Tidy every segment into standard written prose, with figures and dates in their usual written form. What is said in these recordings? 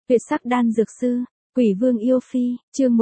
Tuyệt sắc đan dược sư, Quỷ Vương yêu phi, chương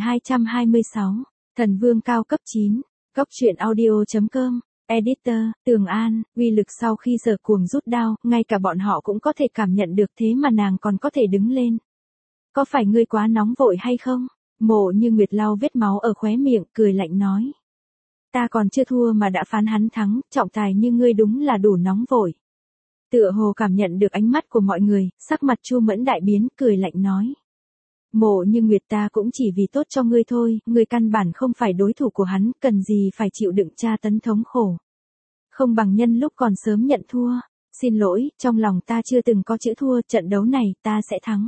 1226, Thần Vương cao cấp 9, Cốc truyện audio.com, Editor, Tường An, uy lực sau khi Sở Cuồng rút đao, ngay cả bọn họ cũng có thể cảm nhận được thế mà nàng còn có thể đứng lên. Có phải ngươi quá nóng vội hay không? Mộ Như Nguyệt lau vết máu ở khóe miệng, cười lạnh nói. Ta còn chưa thua mà đã phán hắn thắng, trọng tài như ngươi đúng là đủ nóng vội. Tựa hồ cảm nhận được ánh mắt của mọi người, sắc mặt Chu Mẫn đại biến, cười lạnh nói. Mộ Như Nguyệt, ta cũng chỉ vì tốt cho ngươi thôi, ngươi căn bản không phải đối thủ của hắn, cần gì phải chịu đựng tra tấn thống khổ. Không bằng nhân lúc còn sớm nhận thua. Xin lỗi, trong lòng ta chưa từng có chữ thua, trận đấu này ta sẽ thắng.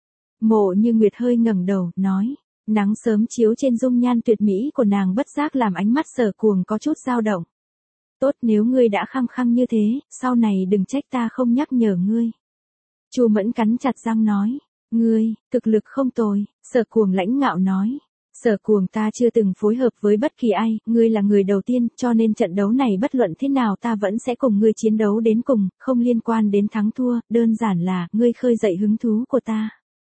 Mộ Như Nguyệt hơi ngẩng đầu, nói. Nắng sớm chiếu trên dung nhan tuyệt mỹ của nàng bất giác làm ánh mắt Sở Cuồng có chút dao động. Tốt, nếu ngươi đã khăng khăng như thế, sau này đừng trách ta không nhắc nhở ngươi. Chu Mẫn cắn chặt răng nói. Ngươi, thực lực không tồi, Sở Cuồng lãnh ngạo nói. Sở Cuồng, ta chưa từng phối hợp với bất kỳ ai, ngươi là người đầu tiên, cho nên trận đấu này bất luận thế nào ta vẫn sẽ cùng ngươi chiến đấu đến cùng, không liên quan đến thắng thua, đơn giản là, ngươi khơi dậy hứng thú của ta.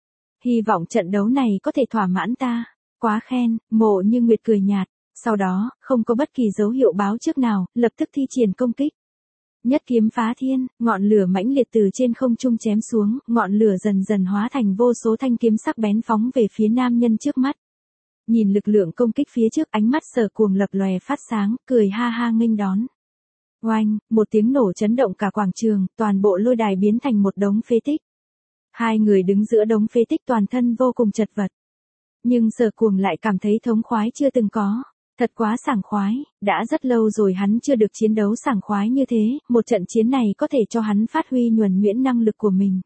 Hy vọng trận đấu này có thể thỏa mãn ta. Quá khen, Mộ Như Nguyệt cười nhạt. Sau đó, không có bất kỳ dấu hiệu báo trước nào, lập tức thi triển công kích. Nhất kiếm phá thiên, ngọn lửa mãnh liệt từ trên không trung chém xuống, ngọn lửa dần dần hóa thành vô số thanh kiếm sắc bén phóng về phía nam nhân trước mắt. Nhìn lực lượng công kích phía trước, ánh mắt Sở Cuồng lập lòe phát sáng, cười ha ha nghênh đón. Oanh, một tiếng nổ chấn động cả quảng trường, toàn bộ lôi đài biến thành một đống phế tích. Hai người đứng giữa đống phế tích toàn thân vô cùng chật vật. Nhưng Sở Cuồng lại cảm thấy thống khoái chưa từng có. Thật quá sảng khoái, đã rất lâu rồi hắn chưa được chiến đấu sảng khoái như thế, một trận chiến này có thể cho hắn phát huy nhuần nhuyễn năng lực của mình.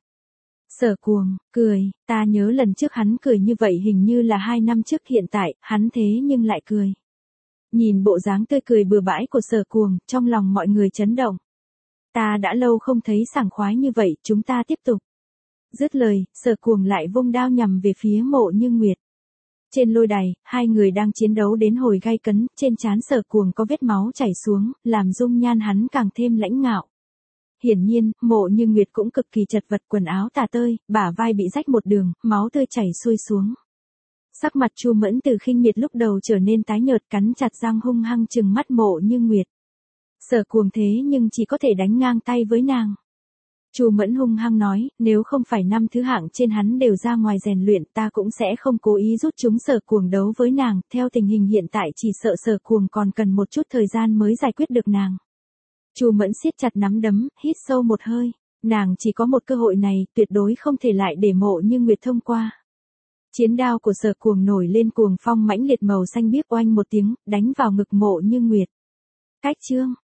Sở Cuồng, cười, ta nhớ lần trước hắn cười như vậy hình như là 2 năm trước, hiện tại, hắn thế nhưng lại cười. Nhìn bộ dáng tươi cười bừa bãi của Sở Cuồng, trong lòng mọi người chấn động. Ta đã lâu không thấy sảng khoái như vậy, chúng ta tiếp tục. Dứt lời, Sở Cuồng lại vung đao nhằm về phía Mộ Như Nguyệt. Trên lôi đài, hai người đang chiến đấu đến hồi gay cấn, trên trán Sở Cuồng có vết máu chảy xuống, làm dung nhan hắn càng thêm lãnh ngạo. Hiển nhiên, Mộ Như Nguyệt cũng cực kỳ chật vật, quần áo tả tơi, bả vai bị rách một đường, máu tươi chảy xuôi xuống. Sắc mặt Chu Mẫn từ khinh miệt lúc đầu trở nên tái nhợt, cắn chặt răng hung hăng trừng mắt Mộ Như Nguyệt. Sở Cuồng thế nhưng chỉ có thể đánh ngang tay với nàng. Chu Mẫn hung hăng nói, nếu không phải 5 thứ hạng trên hắn đều ra ngoài rèn luyện, ta cũng sẽ không cố ý rút chúng Sở Cuồng đấu với nàng, theo tình hình hiện tại chỉ sợ Sở Cuồng còn cần một chút thời gian mới giải quyết được nàng. Chu Mẫn siết chặt nắm đấm, hít sâu một hơi, nàng chỉ có một cơ hội này, tuyệt đối không thể lại để Mộ Như Nguyệt thông qua. Chiến đao của Sở Cuồng nổi lên cuồng phong mãnh liệt màu xanh biếc, oanh một tiếng, đánh vào ngực Mộ Như Nguyệt. Cách chương